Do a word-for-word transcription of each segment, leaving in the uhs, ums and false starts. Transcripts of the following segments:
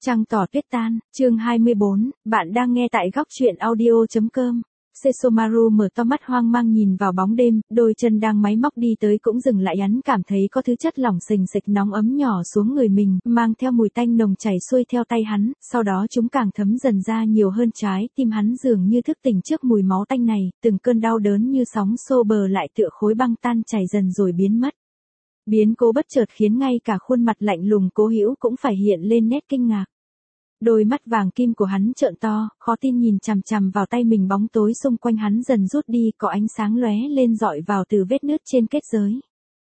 Trăng tỏ tuyết tan, chương hai mươi bốn, bạn đang nghe tại góc truyện audio.com. Sesomaru mở to mắt hoang mang nhìn vào bóng đêm, đôi chân đang máy móc đi tới cũng dừng lại, hắn cảm thấy có thứ chất lỏng sình sịch nóng ấm nhỏ xuống người mình, mang theo mùi tanh nồng chảy xuôi theo tay hắn, sau đó chúng càng thấm dần ra nhiều hơn, trái tim hắn dường như thức tỉnh trước mùi máu tanh này, từng cơn đau đớn như sóng xô bờ lại tựa khối băng tan chảy dần rồi biến mất. Biến cố bất chợt khiến ngay cả khuôn mặt lạnh lùng Cố Hữu cũng phải hiện lên nét kinh ngạc. Đôi mắt vàng kim của hắn trợn to, khó tin nhìn chằm chằm vào tay mình, bóng tối xung quanh hắn dần rút đi, có ánh sáng lóe lên dọi vào từ vết nứt trên kết giới.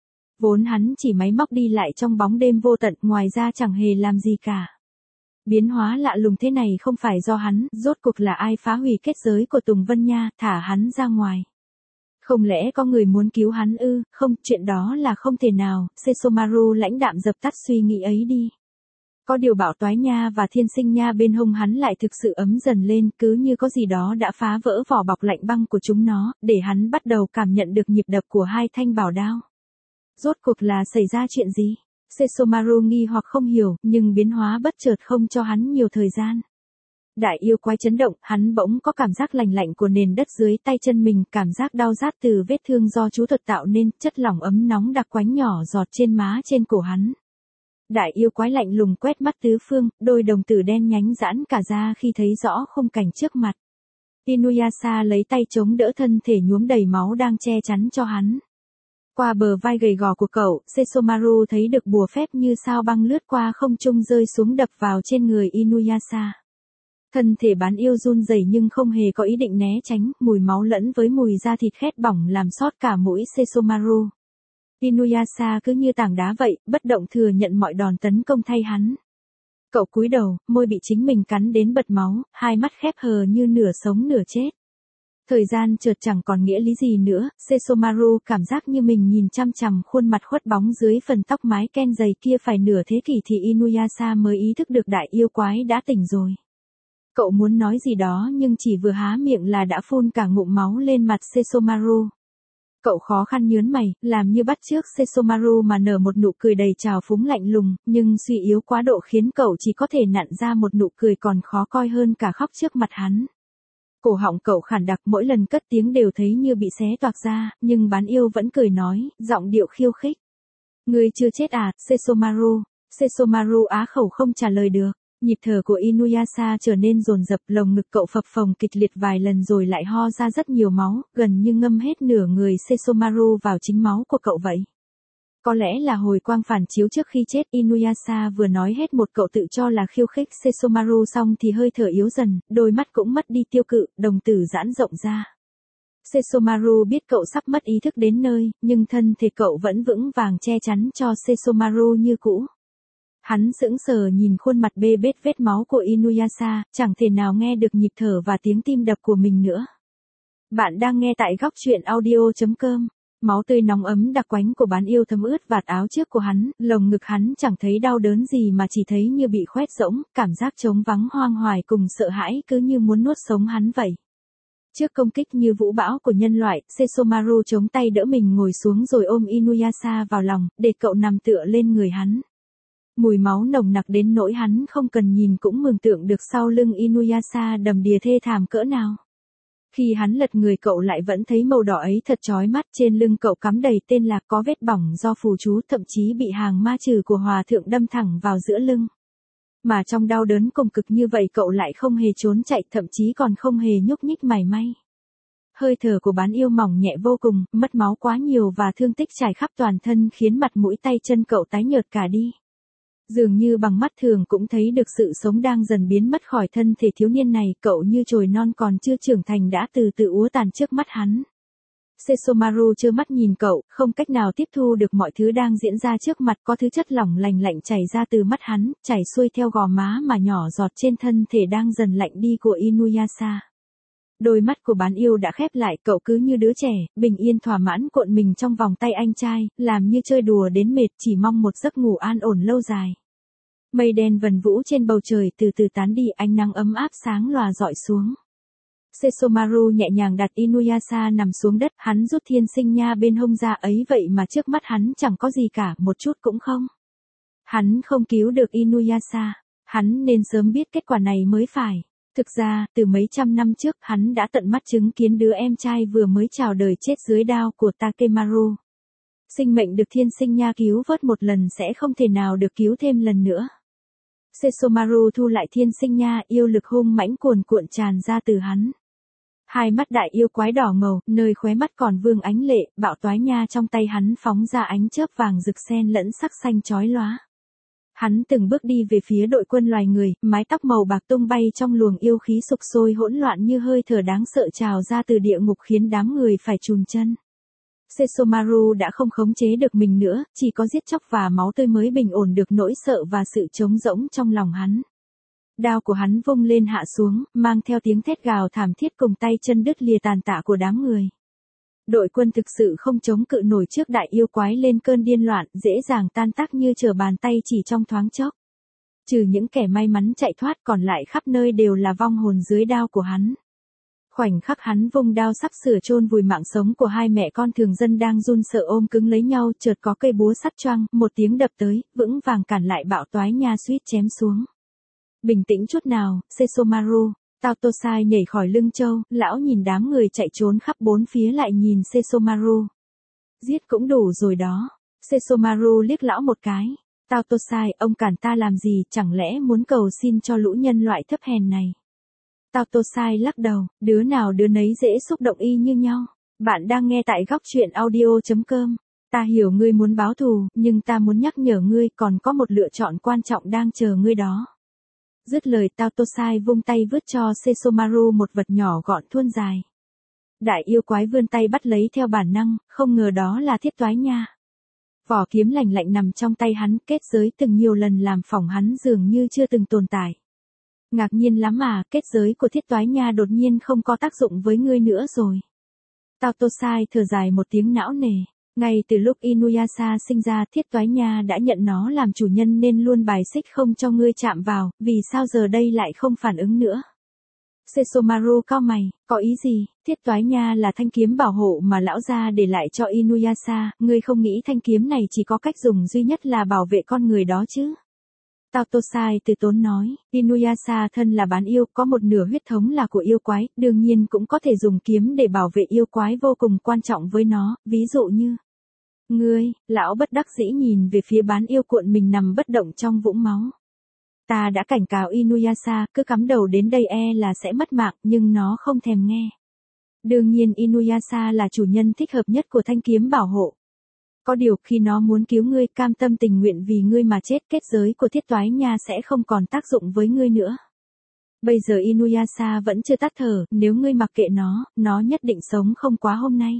Vốn hắn chỉ máy móc đi lại trong bóng đêm vô tận, ngoài ra chẳng hề làm gì cả. Biến hóa lạ lùng thế này không phải do hắn, rốt cuộc là ai phá hủy kết giới của Tùng Vân Nha, thả hắn ra ngoài? Không lẽ có người muốn cứu hắn ư? Không, chuyện đó là không thể nào. Sesomaru lãnh đạm dập tắt suy nghĩ ấy đi. Có điều Bảo Toái Nha và Thiên Sinh Nha bên hông hắn lại thực sự ấm dần lên, cứ như có gì đó đã phá vỡ vỏ bọc lạnh băng của chúng nó, để hắn bắt đầu cảm nhận được nhịp đập của hai thanh bảo đao. Rốt cuộc là xảy ra chuyện gì? Sesomaru nghi hoặc không hiểu, nhưng biến hóa bất chợt không cho hắn nhiều thời gian. Đại yêu quái chấn động, hắn bỗng có cảm giác lạnh lạnh của nền đất dưới tay chân mình, cảm giác đau rát từ vết thương do chú thuật tạo nên, chất lỏng ấm nóng đặc quánh nhỏ giọt trên má trên cổ hắn. Đại yêu quái lạnh lùng quét mắt tứ phương, đôi đồng tử đen nhánh giãn cả ra khi thấy rõ khung cảnh trước mặt. Inuyasha lấy tay chống đỡ thân thể nhuốm đầy máu đang che chắn cho hắn. Qua bờ vai gầy gò của cậu, Sesomaru thấy được bùa phép như sao băng lướt qua không trung rơi xuống đập vào trên người Inuyasha. Thân thể bán yêu run rẩy nhưng không hề có ý định né tránh, mùi máu lẫn với mùi da thịt khét bỏng làm sót cả mũi Sesomaru. Inuyasha cứ như tảng đá vậy, bất động thừa nhận mọi đòn tấn công thay hắn. Cậu cúi đầu, môi bị chính mình cắn đến bật máu, hai mắt khép hờ như nửa sống nửa chết. Thời gian chợt chẳng còn nghĩa lý gì nữa, Sesomaru cảm giác như mình nhìn chăm chằm khuôn mặt khuất bóng dưới phần tóc mái ken dày kia, phải nửa thế kỷ thì Inuyasha mới ý thức được đại yêu quái đã tỉnh rồi. Cậu muốn nói gì đó nhưng chỉ vừa há miệng là đã phun cả ngụm máu lên mặt Sesomaru. Cậu khó khăn nhớn mày, làm như bắt chước Sesomaru mà nở một nụ cười đầy trào phúng lạnh lùng, nhưng suy yếu quá độ khiến cậu chỉ có thể nặn ra một nụ cười còn khó coi hơn cả khóc trước mặt hắn. Cổ họng cậu khản đặc, mỗi lần cất tiếng đều thấy như bị xé toạc ra, nhưng bán yêu vẫn cười nói, giọng điệu khiêu khích. Ngươi chưa chết à, Sesomaru? Sesomaru á khẩu không trả lời được. Nhịp thở của Inuyasha trở nên dồn dập, lồng ngực cậu phập phồng kịch liệt vài lần rồi lại ho ra rất nhiều máu, gần như ngâm hết nửa người Sesomaru vào chính máu của cậu vậy. Có lẽ là hồi quang phản chiếu trước khi chết, Inuyasha vừa nói hết một cậu tự cho là khiêu khích Sesomaru xong thì hơi thở yếu dần, đôi mắt cũng mất đi tiêu cự, đồng tử giãn rộng ra. Sesomaru biết cậu sắp mất ý thức đến nơi, nhưng thân thể cậu vẫn vững vàng che chắn cho Sesomaru như cũ. Hắn sững sờ nhìn khuôn mặt bê bết vết máu của Inuyasha, chẳng thể nào nghe được nhịp thở và tiếng tim đập của mình nữa. Bạn đang nghe tại góc truyện audio.com. Máu tươi nóng ấm đặc quánh của bán yêu thấm ướt vạt áo trước của hắn, lồng ngực hắn chẳng thấy đau đớn gì mà chỉ thấy như bị khoét rỗng, cảm giác trống vắng hoang hoài cùng sợ hãi cứ như muốn nuốt sống hắn vậy. Trước công kích như vũ bão của nhân loại, Sesomaru chống tay đỡ mình ngồi xuống rồi ôm Inuyasha vào lòng, để cậu nằm tựa lên người hắn. Mùi máu nồng nặc đến nỗi hắn không cần nhìn cũng mường tượng được sau lưng Inuyasha đầm đìa thê thảm cỡ nào. Khi hắn lật người cậu lại vẫn thấy màu đỏ ấy thật chói mắt, trên lưng cậu cắm đầy tên lạc, có vết bỏng do phù chú, thậm chí bị hàng ma trừ của hòa thượng đâm thẳng vào giữa lưng. Mà trong đau đớn cùng cực như vậy cậu lại không hề trốn chạy, thậm chí còn không hề nhúc nhích mảy may. Hơi thở của bán yêu mỏng nhẹ vô cùng, mất máu quá nhiều và thương tích trải khắp toàn thân khiến mặt mũi tay chân cậu tái nhợt cả đi. Dường như bằng mắt thường cũng thấy được sự sống đang dần biến mất khỏi thân thể thiếu niên này, cậu như chồi non còn chưa trưởng thành đã từ từ úa tàn trước mắt hắn. Sesomaru trơ mắt nhìn cậu, không cách nào tiếp thu được mọi thứ đang diễn ra trước mặt, có thứ chất lỏng lành lạnh chảy ra từ mắt hắn, chảy xuôi theo gò má mà nhỏ giọt trên thân thể đang dần lạnh đi của Inuyasha. Đôi mắt của bán yêu đã khép lại, cậu cứ như đứa trẻ, bình yên thỏa mãn cuộn mình trong vòng tay anh trai, làm như chơi đùa đến mệt, chỉ mong một giấc ngủ an ổn lâu dài. Mây đen vần vũ trên bầu trời từ từ tán đi, ánh nắng ấm áp sáng lòa rọi xuống. Sesomaru nhẹ nhàng đặt Inuyasha nằm xuống đất, hắn rút Thiên Sinh Nha bên hông ra, ấy vậy mà trước mắt hắn chẳng có gì cả, một chút cũng không. Hắn không cứu được Inuyasha. Hắn nên sớm biết kết quả này mới phải. Thực ra, từ mấy trăm năm trước, hắn đã tận mắt chứng kiến đứa em trai vừa mới chào đời chết dưới đao của Takemaru. Sinh mệnh được thiên sinh nha cứu vớt một lần sẽ không thể nào được cứu thêm lần nữa. Sesomaru thu lại thiên sinh nha, yêu lực hung mãnh cuồn cuộn tràn ra từ hắn. Hai mắt đại yêu quái đỏ ngầu, nơi khóe mắt còn vương ánh lệ, bạo toái nha trong tay hắn phóng ra ánh chớp vàng rực xen lẫn sắc xanh chói lóa. Hắn từng bước đi về phía đội quân loài người, mái tóc màu bạc tung bay trong luồng yêu khí sục sôi hỗn loạn như hơi thở đáng sợ trào ra từ địa ngục khiến đám người phải chùn chân. Sesomaru đã không khống chế được mình nữa, chỉ có giết chóc và máu tươi mới bình ổn được nỗi sợ và sự trống rỗng trong lòng hắn. Đao của hắn vung lên hạ xuống, mang theo tiếng thét gào thảm thiết cùng tay chân đứt lìa tàn tạ của đám người. Đội quân thực sự không chống cự nổi trước đại yêu quái lên cơn điên loạn, dễ dàng tan tác như trở bàn tay chỉ trong thoáng chốc. Trừ những kẻ may mắn chạy thoát còn lại khắp nơi đều là vong hồn dưới đao của hắn. Khoảnh khắc hắn vung đao sắp sửa chôn vùi mạng sống của hai mẹ con thường dân đang run sợ ôm cứng lấy nhau, chợt có cây búa sắt choang, một tiếng đập tới, vững vàng cản lại bạo toái nha suýt chém xuống. Bình tĩnh chút nào, Sesomaru. Taotosai nhảy khỏi lưng châu, lão nhìn đám người chạy trốn khắp bốn phía lại nhìn Sesomaru. Giết cũng đủ rồi đó. Sesomaru liếc lão một cái. Taotosai, ông cản ta làm gì, chẳng lẽ muốn cầu xin cho lũ nhân loại thấp hèn này. Taotosai lắc đầu, đứa nào đứa nấy dễ xúc động y như nhau. Bạn đang nghe tại góc truyện audio chấm com. Ta hiểu ngươi muốn báo thù, nhưng ta muốn nhắc nhở ngươi còn có một lựa chọn quan trọng đang chờ ngươi đó. Dứt lời Taotosai vung tay vứt cho Sesomaru một vật nhỏ gọn thuôn dài. Đại yêu quái vươn tay bắt lấy theo bản năng, không ngờ đó là thiết toái nha. Vỏ kiếm lạnh lạnh nằm trong tay hắn, kết giới từng nhiều lần làm phỏng hắn dường như chưa từng tồn tại. Ngạc nhiên lắm à, kết giới của thiết toái nha đột nhiên không có tác dụng với ngươi nữa rồi. Taotosai thở dài một tiếng não nề. Ngay từ lúc Inuyasha sinh ra, thiết toái nha đã nhận nó làm chủ nhân nên luôn bài xích không cho ngươi chạm vào, vì sao giờ đây lại không phản ứng nữa. Sesomaru cau mày, có ý gì, thiết toái nha là thanh kiếm bảo hộ mà lão gia để lại cho Inuyasha, ngươi không nghĩ thanh kiếm này chỉ có cách dùng duy nhất là bảo vệ con người đó chứ. Taotosai từ tốn nói, Inuyasha thân là bán yêu, có một nửa huyết thống là của yêu quái, đương nhiên cũng có thể dùng kiếm để bảo vệ yêu quái vô cùng quan trọng với nó, ví dụ như. Ngươi, lão bất đắc dĩ nhìn về phía bán yêu cuộn mình nằm bất động trong vũng máu. Ta đã cảnh cáo Inuyasha, cứ cắm đầu đến đây e là sẽ mất mạng, nhưng nó không thèm nghe. Đương nhiên Inuyasha là chủ nhân thích hợp nhất của thanh kiếm bảo hộ. Có điều khi nó muốn cứu ngươi, cam tâm tình nguyện vì ngươi mà chết, kết giới của thiết toái nha sẽ không còn tác dụng với ngươi nữa. Bây giờ Inuyasha vẫn chưa tắt thở, nếu ngươi mặc kệ nó, nó nhất định sống không quá hôm nay.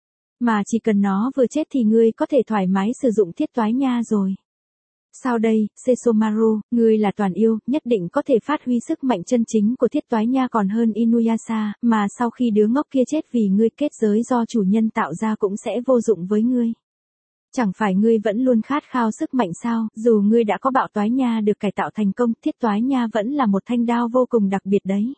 Mà chỉ cần nó vừa chết thì ngươi có thể thoải mái sử dụng thiết toái nha rồi. Sao đây, Sesomaru, ngươi là toàn yêu, nhất định có thể phát huy sức mạnh chân chính của thiết toái nha còn hơn Inuyasha, mà sau khi đứa ngốc kia chết vì ngươi, kết giới do chủ nhân tạo ra cũng sẽ vô dụng với ngươi. Chẳng phải ngươi vẫn luôn khát khao sức mạnh sao, dù ngươi đã có bạo toái nha được cải tạo thành công, thiết toái nha vẫn là một thanh đao vô cùng đặc biệt đấy.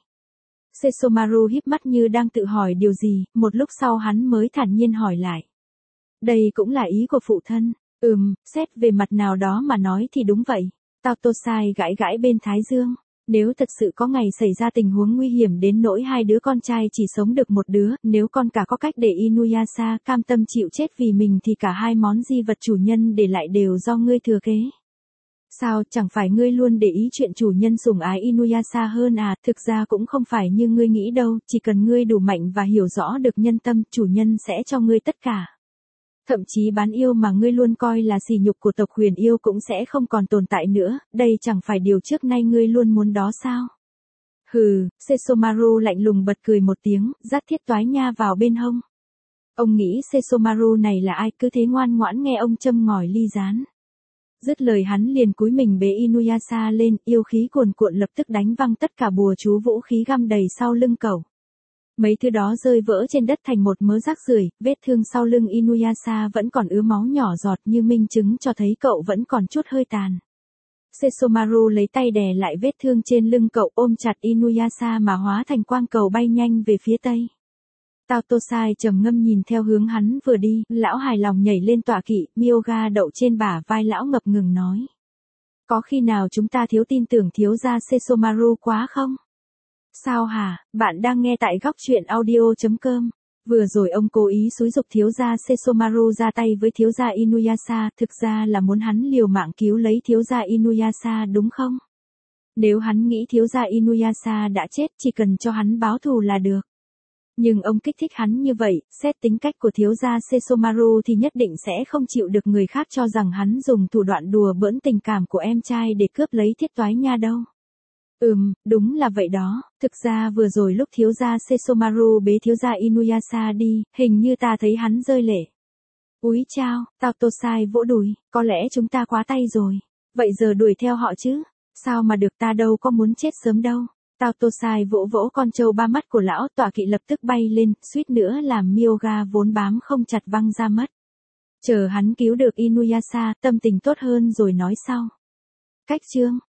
Sesomaru híp mắt như đang tự hỏi điều gì, một lúc sau hắn mới thản nhiên hỏi lại. Đây cũng là ý của phụ thân. Ừm, xét về mặt nào đó mà nói thì đúng vậy. Taotosai gãi gãi bên thái dương. Nếu thật sự có ngày xảy ra tình huống nguy hiểm đến nỗi hai đứa con trai chỉ sống được một đứa, nếu con cả có cách để Inuyasha cam tâm chịu chết vì mình thì cả hai món di vật chủ nhân để lại đều do ngươi thừa kế. Sao, chẳng phải ngươi luôn để ý chuyện chủ nhân sủng ái Inuyasha hơn à, thực ra cũng không phải như ngươi nghĩ đâu, chỉ cần ngươi đủ mạnh và hiểu rõ được nhân tâm, chủ nhân sẽ cho ngươi tất cả. Thậm chí bán yêu mà ngươi luôn coi là sỉ nhục của tộc huyền yêu cũng sẽ không còn tồn tại nữa, đây chẳng phải điều trước nay ngươi luôn muốn đó sao? Hừ, Sesomaru lạnh lùng bật cười một tiếng, dắt thiết toái nha vào bên hông. Ông nghĩ Sesomaru này là ai, cứ thế ngoan ngoãn nghe ông châm ngòi ly gián. Dứt lời hắn liền cúi mình bế Inuyasha lên, yêu khí cuồn cuộn lập tức đánh văng tất cả bùa chú vũ khí găm đầy sau lưng cậu. Mấy thứ đó rơi vỡ trên đất thành một mớ rác rưởi, vết thương sau lưng Inuyasha vẫn còn ứa máu nhỏ giọt như minh chứng cho thấy cậu vẫn còn chút hơi tàn. Sesomaru lấy tay đè lại vết thương trên lưng cậu, ôm chặt Inuyasha mà hóa thành quang cầu bay nhanh về phía tây. Taotosai trầm ngâm nhìn theo hướng hắn vừa đi, lão hài lòng nhảy lên tọa kỵ, Myoga đậu trên bả vai lão ngập ngừng nói. Có khi nào chúng ta thiếu tin tưởng thiếu gia Sesomaru quá không? Sao hả, bạn đang nghe tại góc chuyện audio.com. Vừa rồi ông cố ý xúi giục thiếu gia Sesomaru ra tay với thiếu gia Inuyasha, thực ra là muốn hắn liều mạng cứu lấy thiếu gia Inuyasha đúng không? Nếu hắn nghĩ thiếu gia Inuyasha đã chết, chỉ cần cho hắn báo thù là được. Nhưng ông kích thích hắn như vậy, xét tính cách của thiếu gia Sesomaru thì nhất định sẽ không chịu được người khác cho rằng hắn dùng thủ đoạn đùa bỡn tình cảm của em trai để cướp lấy Thiết Toái Nha đâu. Ừm, đúng là vậy đó, thực ra vừa rồi lúc thiếu gia Sesomaru bế thiếu gia Inuyasha đi, hình như ta thấy hắn rơi lệ. Úi chao, Tao Tô Sai vỗ đùi, có lẽ chúng ta quá tay rồi. Vậy giờ đuổi theo họ chứ? Sao mà được, ta đâu có muốn chết sớm đâu. Tao Tô Sai vỗ vỗ con trâu ba mắt của lão, tọa kỵ lập tức bay lên, suýt nữa làm Myoga vốn bám không chặt văng ra mất. Chờ hắn cứu được Inuyasha, tâm tình tốt hơn rồi nói sau. Cách chương